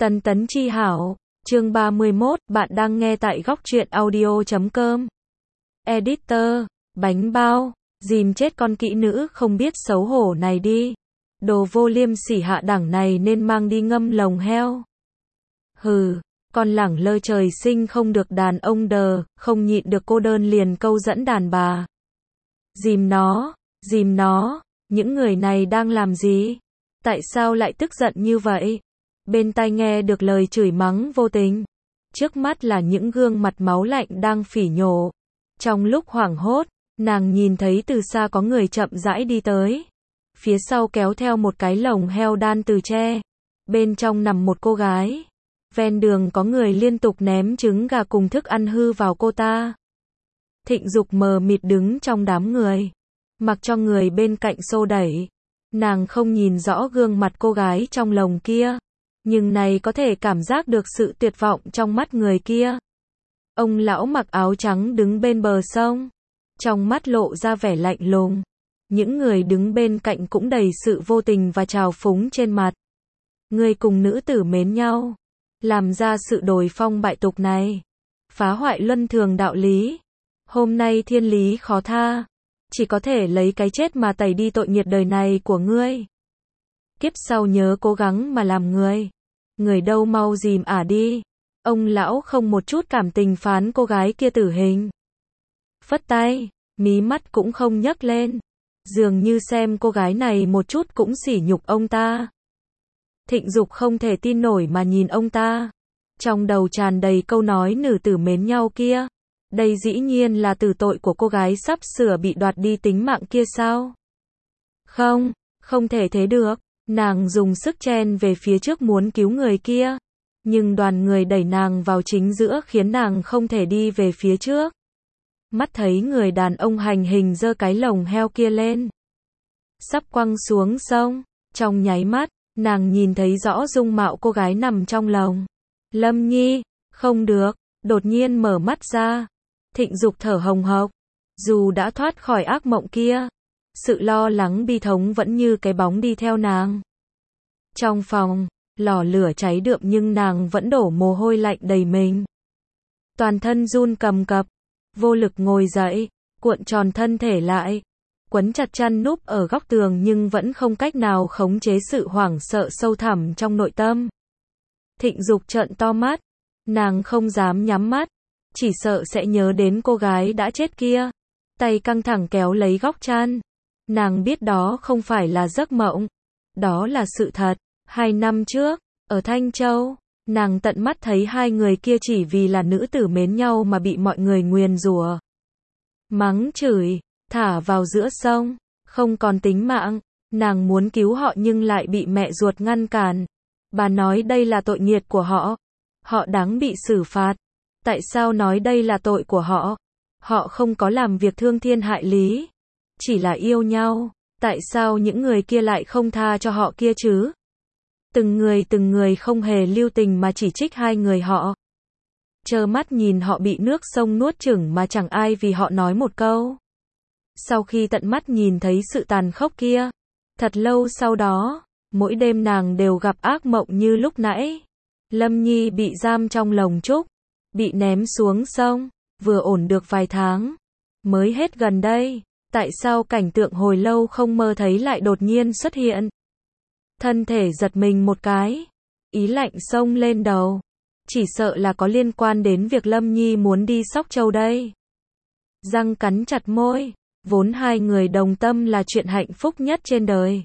Tấn tấn chi hảo, chương 31, bạn đang nghe tại góc truyện audio.com. Editor, bánh bao, dìm chết con kỹ nữ không biết xấu hổ này đi. Đồ vô liêm sỉ hạ đẳng này nên mang đi ngâm lồng heo. Hừ, con lẳng lơ trời sinh không được đàn ông đờ, không nhịn được cô đơn liền câu dẫn đàn bà. Dìm nó, những người này đang làm gì? Tại sao lại tức giận như vậy? Bên tai nghe được lời chửi mắng vô tình. Trước mắt là những gương mặt máu lạnh đang phỉ nhổ. Trong lúc hoảng hốt, nàng nhìn thấy từ xa có người chậm rãi đi tới. Phía sau kéo theo một cái lồng heo đan từ tre. Bên trong nằm một cô gái. Ven đường có người liên tục ném trứng gà cùng thức ăn hư vào cô ta. Thịnh Dục mờ mịt đứng trong đám người. Mặc cho người bên cạnh xô đẩy. Nàng không nhìn rõ gương mặt cô gái trong lồng kia. Nhưng này có thể cảm giác được sự tuyệt vọng trong mắt người kia. Ông lão mặc áo trắng đứng bên bờ sông. Trong mắt lộ ra vẻ lạnh lùng. Những người đứng bên cạnh cũng đầy sự vô tình và trào phúng trên mặt. Người cùng nữ tử mến nhau. Làm ra sự đồi phong bại tục này. Phá hoại luân thường đạo lý. Hôm nay thiên lý khó tha. Chỉ có thể lấy cái chết mà tẩy đi tội nghiệt đời này của ngươi. Kiếp sau nhớ cố gắng mà làm người. Người đâu mau dìm đi. Ông lão không một chút cảm tình phán cô gái kia tử hình. Phất tay, mí mắt cũng không nhấc lên. Dường như xem cô gái này một chút cũng sỉ nhục ông ta. Thịnh Dục không thể tin nổi mà nhìn ông ta. Trong đầu tràn đầy câu nói nữ tử mến nhau kia. Đây dĩ nhiên là tử tội của cô gái sắp sửa bị đoạt đi tính mạng kia sao? Không thể thế được. Nàng dùng sức chen về phía trước muốn cứu người kia. Nhưng đoàn người đẩy nàng vào chính giữa khiến nàng không thể đi về phía trước. Mắt thấy người đàn ông hành hình giơ cái lồng heo kia lên. Sắp quăng xuống sông. Trong nháy mắt, nàng nhìn thấy rõ dung mạo cô gái nằm trong lồng. Lâm Nhi, không được, đột nhiên mở mắt ra. Thịnh Dục thở hồng hộc. Dù đã thoát khỏi ác mộng kia. Sự lo lắng bi thống vẫn như cái bóng đi theo nàng. Trong phòng, lò lửa cháy đượm nhưng nàng vẫn đổ mồ hôi lạnh đầy mình. Toàn thân run cầm cập, vô lực ngồi dậy, cuộn tròn thân thể lại, quấn chặt chăn núp ở góc tường nhưng vẫn không cách nào khống chế sự hoảng sợ sâu thẳm trong nội tâm. Thịnh Dục trợn to mắt, nàng không dám nhắm mắt, chỉ sợ sẽ nhớ đến cô gái đã chết kia. Tay căng thẳng kéo lấy góc chăn. Nàng biết đó không phải là giấc mộng. Đó là sự thật. 2 năm trước, ở Thanh Châu, nàng tận mắt thấy hai người kia chỉ vì là nữ tử mến nhau mà bị mọi người nguyền rủa, mắng chửi, thả vào giữa sông, không còn tính mạng. Nàng muốn cứu họ nhưng lại bị mẹ ruột ngăn cản. Bà nói đây là tội nghiệt của họ. Họ đáng bị xử phạt. Tại sao nói đây là tội của họ? Họ không có làm việc thương thiên hại lý. Chỉ là yêu nhau. Tại sao những người kia lại không tha cho họ kia chứ? Từng người không hề lưu tình mà chỉ trích hai người họ. Trơ mắt nhìn họ bị nước sông nuốt chửng mà chẳng ai vì họ nói một câu. Sau khi tận mắt nhìn thấy sự tàn khốc kia, thật lâu sau đó, mỗi đêm nàng đều gặp ác mộng như lúc nãy. Lâm Nhi bị giam trong lồng trúc, bị ném xuống sông, vừa ổn được vài tháng, mới hết gần đây. Tại sao cảnh tượng hồi lâu không mơ thấy lại đột nhiên xuất hiện? Thân thể giật mình một cái, ý lạnh xông lên đầu. Chỉ sợ là có liên quan đến việc Lâm Nhi muốn đi Sóc Châu đây. Răng cắn chặt môi, vốn hai người đồng tâm là chuyện hạnh phúc nhất trên đời.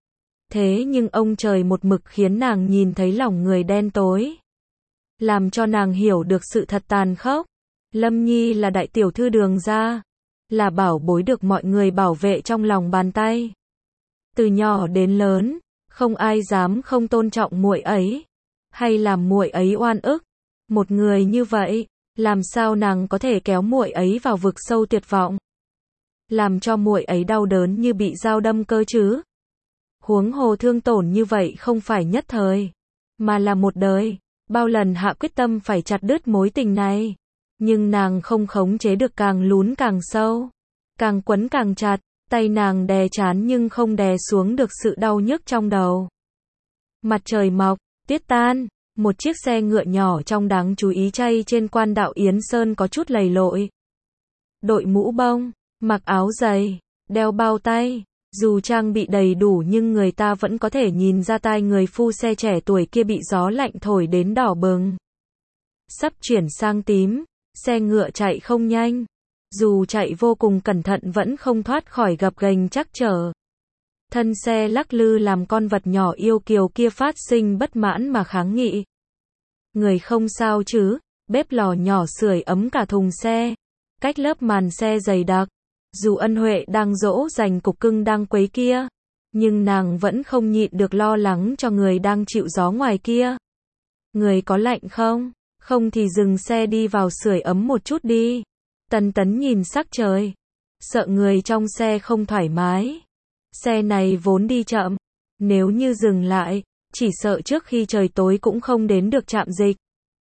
Thế nhưng ông trời một mực khiến nàng nhìn thấy lòng người đen tối. Làm cho nàng hiểu được sự thật tàn khốc. Lâm Nhi là đại tiểu thư Đường gia. Là bảo bối được mọi người bảo vệ trong lòng bàn tay. Từ nhỏ đến lớn, không ai dám không tôn trọng muội ấy, hay làm muội ấy oan ức. Một người như vậy, làm sao nàng có thể kéo muội ấy vào vực sâu tuyệt vọng, làm cho muội ấy đau đớn như bị dao đâm cơ chứ? Huống hồ thương tổn như vậy không phải nhất thời, mà là một đời. Bao lần hạ quyết tâm phải chặt đứt mối tình này. Nhưng nàng không khống chế được, càng lún càng sâu, càng quấn càng chặt, tay nàng đè trán nhưng không đè xuống được sự đau nhức trong đầu. Mặt trời mọc, tuyết tan, Một chiếc xe ngựa nhỏ trong đáng chú ý chay trên quan đạo Yến Sơn có chút lầy lội. Đội mũ bông, mặc áo dày, đeo bao tay. Dù trang bị đầy đủ nhưng người ta vẫn có thể nhìn ra tai người phu xe trẻ tuổi kia bị gió lạnh thổi đến đỏ bừng. Sắp chuyển sang tím, xe ngựa chạy không nhanh. Dù chạy vô cùng cẩn thận vẫn không thoát khỏi gập ghềnh trắc trở. Thân xe lắc lư làm con vật nhỏ yêu kiều kia phát sinh bất mãn mà kháng nghị. Người không sao chứ, bếp lò nhỏ sưởi ấm cả thùng xe. Cách lớp màn xe dày đặc. Dù Ân Huệ đang dỗ dành cục cưng đang quấy kia, nhưng nàng vẫn không nhịn được lo lắng cho người đang chịu gió ngoài kia. Người có lạnh không? Không thì dừng xe đi vào sưởi ấm một chút đi. Tần Tấn nhìn sắc trời. Sợ người trong xe không thoải mái. Xe này vốn đi chậm. Nếu như dừng lại, chỉ sợ trước khi trời tối cũng không đến được trạm dịch.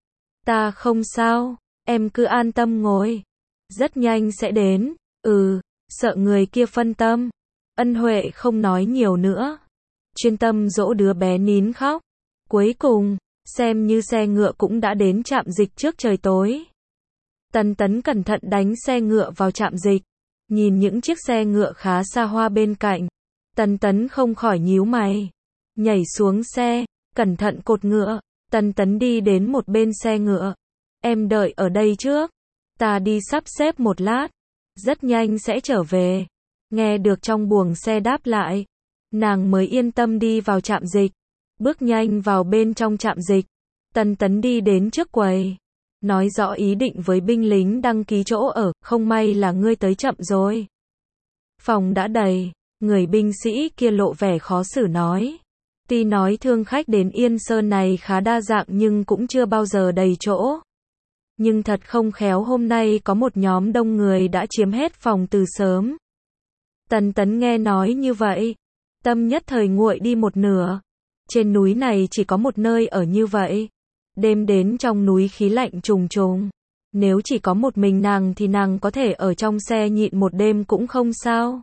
Ta không sao, em cứ an tâm ngồi. Rất nhanh sẽ đến. Sợ người kia phân tâm. Ân Huệ không nói nhiều nữa. Chuyên tâm dỗ đứa bé nín khóc. Cuối cùng, xem như xe ngựa cũng đã đến trạm dịch trước trời tối. Tần Tấn cẩn thận đánh xe ngựa vào trạm dịch. Nhìn những chiếc xe ngựa khá xa hoa bên cạnh. Tần Tấn không khỏi nhíu mày. Nhảy xuống xe, cẩn thận cột ngựa. Tần Tấn đi đến một bên xe ngựa. Em đợi ở đây trước. Ta đi sắp xếp một lát. Rất nhanh sẽ trở về. Nghe được trong buồng xe đáp lại. Nàng mới yên tâm đi vào trạm dịch. Bước nhanh vào bên trong trạm dịch. Tần Tấn đi đến trước quầy. Nói rõ ý định với binh lính đăng ký chỗ ở. Không may là ngươi tới chậm rồi. Phòng đã đầy. Người binh sĩ kia lộ vẻ khó xử nói. Tuy nói thương khách đến Yên Sơn này khá đa dạng nhưng cũng chưa bao giờ đầy chỗ. Nhưng thật không khéo hôm nay có một nhóm đông người đã chiếm hết phòng từ sớm. Tần Tấn nghe nói như vậy. Tâm nhất thời nguội đi một nửa. Trên núi này chỉ có một nơi ở như vậy. Đêm đến trong núi khí lạnh trùng trùng. Nếu chỉ có một mình nàng thì nàng có thể ở trong xe nhịn một đêm cũng không sao.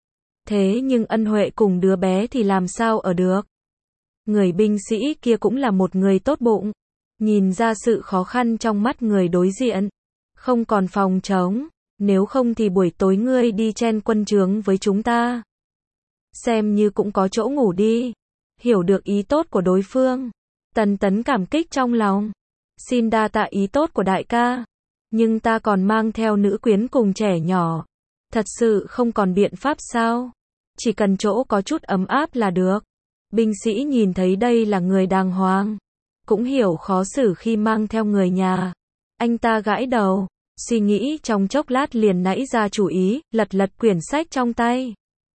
Thế nhưng Ân Huệ cùng đứa bé thì làm sao ở được. Người binh sĩ kia cũng là một người tốt bụng. Nhìn ra sự khó khăn trong mắt người đối diện. Không còn phòng trống. Nếu không thì buổi tối ngươi đi chen quân trướng với chúng ta. Xem như cũng có chỗ ngủ đi. Hiểu được ý tốt của đối phương. Tần Tấn cảm kích trong lòng. Xin đa tạ ý tốt của đại ca. Nhưng ta còn mang theo nữ quyến cùng trẻ nhỏ. Thật sự không còn biện pháp sao? Chỉ cần chỗ có chút ấm áp là được. Binh sĩ nhìn thấy đây là người đàng hoàng. Cũng hiểu khó xử khi mang theo người nhà. Anh ta gãi đầu. Suy nghĩ trong chốc lát liền nảy ra chủ ý. Lật lật quyển sách trong tay.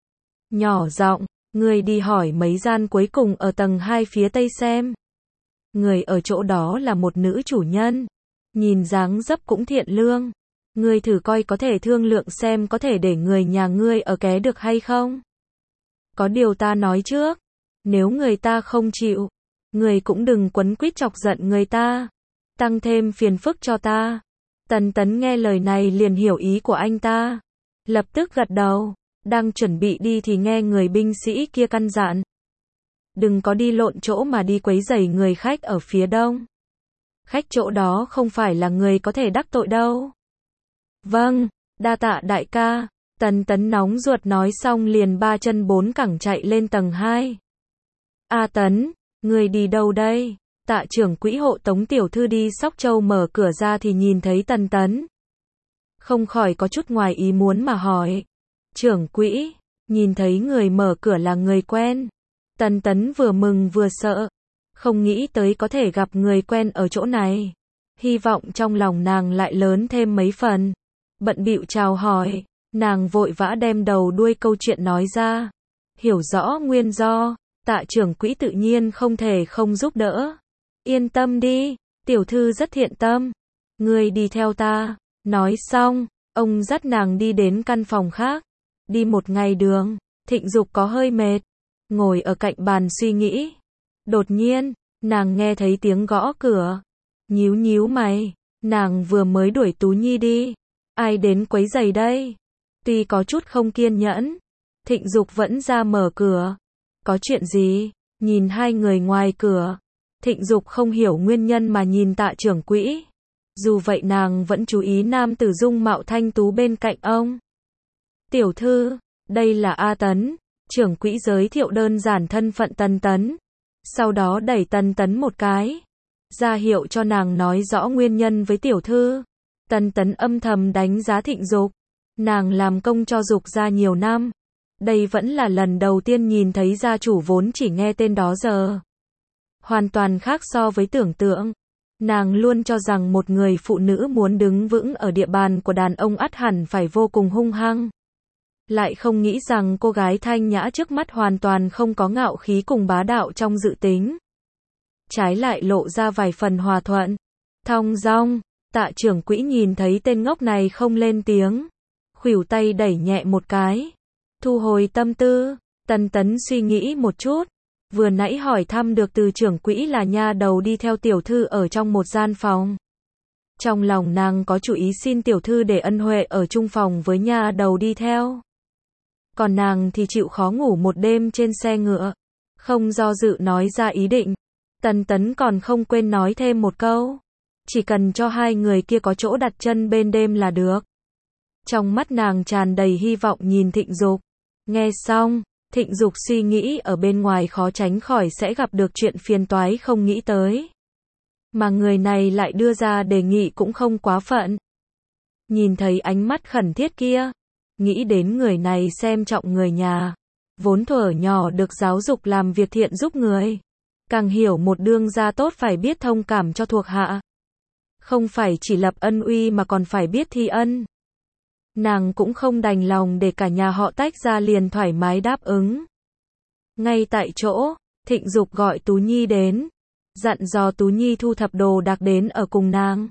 Nhỏ giọng. Người đi hỏi mấy gian cuối cùng ở tầng 2 phía tây xem. Người ở chỗ đó là một nữ chủ nhân. Nhìn dáng dấp cũng thiện lương. Ngươi thử coi có thể thương lượng xem có thể để người nhà ngươi ở ké được hay không. Có điều ta nói trước. Nếu người ta không chịu. Người cũng đừng quấn quýt chọc giận người ta. Tăng thêm phiền phức cho ta. Tần Tấn nghe lời này liền hiểu ý của anh ta. Lập tức gật đầu. Đang chuẩn bị đi thì nghe người binh sĩ kia căn dặn. Đừng có đi lộn chỗ mà đi quấy rầy người khách ở phía đông. Khách chỗ đó không phải là người có thể đắc tội đâu. Vâng, đa tạ đại ca. Tần Tấn nóng ruột nói xong liền ba chân bốn cẳng chạy lên tầng 2. A Tấn, người đi đâu đây? Tạ trưởng quỹ hộ tống tiểu thư đi Sóc Châu mở cửa ra thì nhìn thấy Tần Tấn. Không khỏi có chút ngoài ý muốn mà hỏi. Trưởng quỹ, nhìn thấy người mở cửa là người quen. Tần Tấn vừa mừng vừa sợ. Không nghĩ tới có thể gặp người quen ở chỗ này. Hy vọng trong lòng nàng lại lớn thêm mấy phần. Bận bịu chào hỏi. Nàng vội vã đem đầu đuôi câu chuyện nói ra. Hiểu rõ nguyên do. Tạ trưởng quỹ tự nhiên không thể không giúp đỡ. Yên tâm đi. Tiểu thư rất thiện tâm. Ngươi đi theo ta. Nói xong. Ông dắt nàng đi đến căn phòng khác. Đi một ngày đường. Thịnh Dục có hơi mệt. Ngồi ở cạnh bàn suy nghĩ. Đột nhiên, nàng nghe thấy tiếng gõ cửa. Nhíu nhíu mày. Nàng vừa mới đuổi Tú Nhi đi. Ai đến quấy rầy đây? Tuy có chút không kiên nhẫn. Thịnh Dục vẫn ra mở cửa. Có chuyện gì? Nhìn hai người ngoài cửa. Thịnh Dục không hiểu nguyên nhân mà nhìn Tạ trưởng quỹ. Dù vậy nàng vẫn chú ý nam tử dung mạo thanh tú bên cạnh ông. Tiểu thư, đây là A Tấn. Trưởng quỹ giới thiệu đơn giản thân phận Tần Tấn. Sau đó đẩy Tần Tấn một cái, ra hiệu cho nàng nói rõ nguyên nhân với tiểu thư. Tần Tấn âm thầm đánh giá Thịnh Dục. Nàng làm công cho Dục gia nhiều năm. Đây vẫn là lần đầu tiên nhìn thấy gia chủ vốn chỉ nghe tên đó giờ. Hoàn toàn khác so với tưởng tượng. Nàng luôn cho rằng một người phụ nữ muốn đứng vững ở địa bàn của đàn ông ắt hẳn phải vô cùng hung hăng. Lại không nghĩ rằng cô gái thanh nhã trước mắt hoàn toàn không có ngạo khí cùng bá đạo trong dự tính. Trái lại lộ ra vài phần hòa thuận, thong dong. Tạ trưởng quỹ nhìn thấy tên ngốc này không lên tiếng, khuỷu tay đẩy nhẹ một cái, thu hồi tâm tư. Tần Tấn suy nghĩ một chút, vừa nãy hỏi thăm được từ trưởng quỹ là nha đầu đi theo tiểu thư ở trong một gian phòng. Trong lòng nàng có chủ ý xin tiểu thư để ân huệ ở chung phòng với nha đầu đi theo. Còn nàng thì chịu khó ngủ một đêm trên xe ngựa, không do dự nói ra ý định. Tần Tấn còn không quên nói thêm một câu, chỉ cần cho hai người kia có chỗ đặt chân bên đêm là được. Trong mắt nàng tràn đầy hy vọng nhìn Thịnh Dục. Nghe xong, Thịnh Dục suy nghĩ ở bên ngoài khó tránh khỏi sẽ gặp được chuyện phiền toái không nghĩ tới. Mà người này lại đưa ra đề nghị cũng không quá phận. Nhìn thấy ánh mắt khẩn thiết kia, nghĩ đến người này xem trọng người nhà, vốn thuở nhỏ được giáo dục làm việc thiện giúp người, càng hiểu một đương gia tốt phải biết thông cảm cho thuộc hạ. Không phải chỉ lập ân uy mà còn phải biết thi ân. Nàng cũng không đành lòng để cả nhà họ tách ra liền thoải mái đáp ứng. Ngay tại chỗ, Thịnh Dục gọi Tú Nhi đến, dặn dò Tú Nhi thu thập đồ đạc đến ở cùng nàng.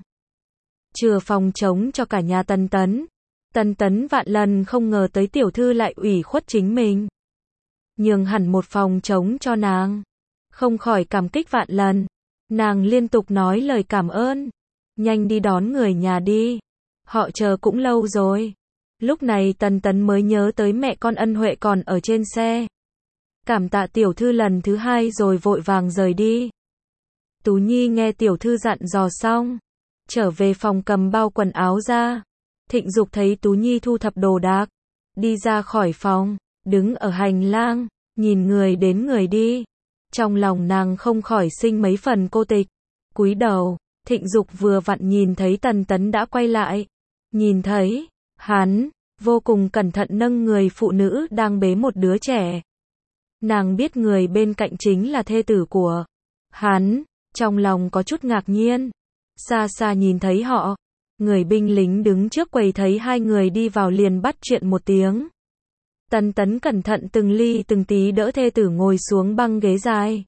Chừa phòng trống cho cả nhà Tần Tấn. Tần Tấn vạn lần không ngờ tới tiểu thư lại ủy khuất chính mình, nhường hẳn một phòng trống cho nàng. Không khỏi cảm kích vạn lần. Nàng liên tục nói lời cảm ơn. Nhanh đi đón người nhà đi, họ chờ cũng lâu rồi. Lúc này Tần Tấn mới nhớ tới mẹ con ân huệ còn ở trên xe. Cảm tạ tiểu thư lần thứ hai rồi vội vàng rời đi. Tú Nhi nghe tiểu thư dặn dò xong, trở về phòng cầm bao quần áo ra. Thịnh Dục thấy Tú Nhi thu thập đồ đạc, đi ra khỏi phòng, đứng ở hành lang, nhìn người đến người đi. Trong lòng nàng không khỏi sinh mấy phần cô tịch. Cúi đầu, Thịnh Dục vừa vặn nhìn thấy Tần Tấn đã quay lại. Nhìn thấy, hắn vô cùng cẩn thận nâng người phụ nữ đang bế một đứa trẻ. Nàng biết người bên cạnh chính là thê tử của hắn, trong lòng có chút ngạc nhiên. Xa xa nhìn thấy họ, người binh lính đứng trước quầy thấy hai người đi vào liền bắt chuyện một tiếng. Tần Tấn cẩn thận từng ly từng tí đỡ thê tử ngồi xuống băng ghế dài.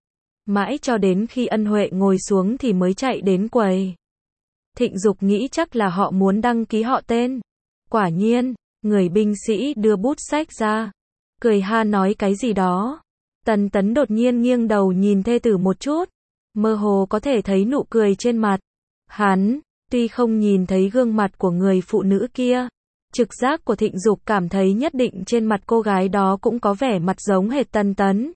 Mãi cho đến khi ân huệ ngồi xuống thì mới chạy đến quầy. Thịnh Dục nghĩ chắc là họ muốn đăng ký họ tên. Quả nhiên, người binh sĩ đưa bút sách ra, cười ha nói cái gì đó. Tần Tấn đột nhiên nghiêng đầu nhìn thê tử một chút, mơ hồ có thể thấy nụ cười trên mặt hắn. Tuy không nhìn thấy gương mặt của người phụ nữ kia, trực giác của Thịnh Dục cảm thấy nhất định trên mặt cô gái đó cũng có vẻ mặt giống hệt Tần Tấn.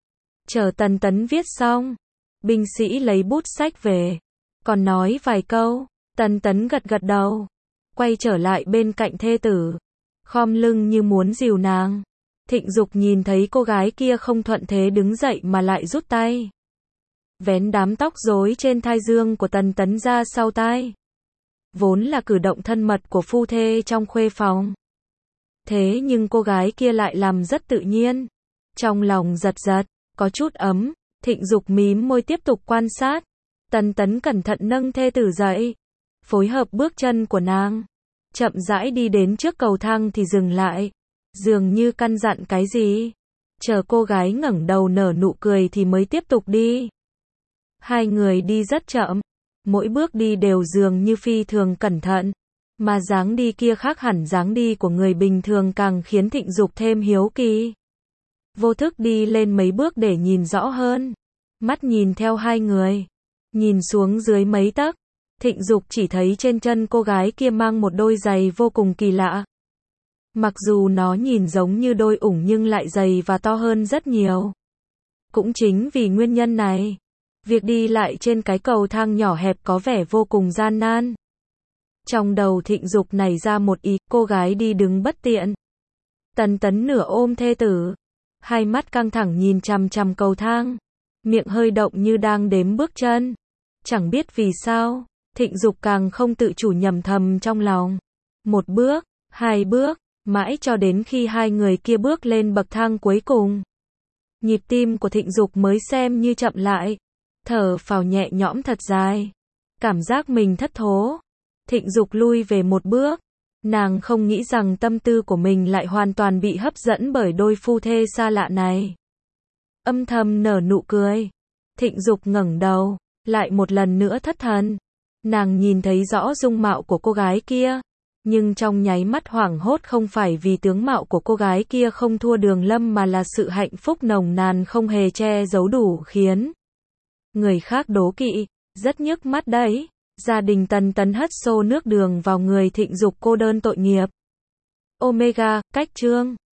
Chờ Tần Tấn viết xong, binh sĩ lấy bút sách về, còn nói vài câu. Tần Tấn gật gật đầu, quay trở lại bên cạnh thê tử, khom lưng như muốn dìu nàng. Thịnh Dục nhìn thấy cô gái kia không thuận thế đứng dậy mà lại rút tay, vén đám tóc rối trên thái dương của Tần Tấn ra sau tai. Vốn là cử động thân mật của phu thê trong khuê phòng. Thế nhưng cô gái kia lại làm rất tự nhiên. Trong lòng giật giật, có chút ấm. Thịnh Dục mím môi tiếp tục quan sát. Tần Tấn cẩn thận nâng thê tử dậy, phối hợp bước chân của nàng, chậm rãi đi đến trước cầu thang thì dừng lại, dường như căn dặn cái gì. Chờ cô gái ngẩng đầu nở nụ cười thì mới tiếp tục đi. Hai người đi rất chậm, mỗi bước đi đều dường như phi thường cẩn thận, mà dáng đi kia khác hẳn dáng đi của người bình thường càng khiến Thịnh Dục thêm hiếu kỳ. Vô thức đi lên mấy bước để nhìn rõ hơn, mắt nhìn theo hai người, nhìn xuống dưới mấy tấc. Thịnh Dục chỉ thấy trên chân cô gái kia mang một đôi giày vô cùng kỳ lạ. Mặc dù nó nhìn giống như đôi ủng nhưng lại dày và to hơn rất nhiều. Cũng chính vì nguyên nhân này, Việc đi lại trên cái cầu thang nhỏ hẹp có vẻ vô cùng gian nan. Trong đầu Thịnh Dục nảy ra một ý, cô gái đi đứng bất tiện. Tần Tấn nửa ôm thê tử, hai mắt căng thẳng nhìn chằm chằm cầu thang, miệng hơi động như đang đếm bước chân. Chẳng biết vì sao, Thịnh Dục càng không tự chủ nhầm thầm trong lòng. Một bước, hai bước, mãi cho đến khi hai người kia bước lên bậc thang cuối cùng. Nhịp tim của Thịnh Dục mới xem như chậm lại, thở phào nhẹ nhõm thật dài. Cảm giác mình thất thố. Thịnh Dục lui về một bước. Nàng không nghĩ rằng tâm tư của mình lại hoàn toàn bị hấp dẫn bởi đôi phu thê xa lạ này. Âm thầm nở nụ cười. Thịnh Dục ngẩng đầu, lại một lần nữa thất thần. Nàng nhìn thấy rõ dung mạo của cô gái kia, nhưng trong nháy mắt hoảng hốt không phải vì tướng mạo của cô gái kia không thua Đường Lâm mà là sự hạnh phúc nồng nàn không hề che giấu đủ khiến người khác đố kỵ, rất nhức mắt đấy. Gia đình Tần Tấn hất xô nước đường vào người Thịnh Dục cô đơn tội nghiệp. Omega, cách chương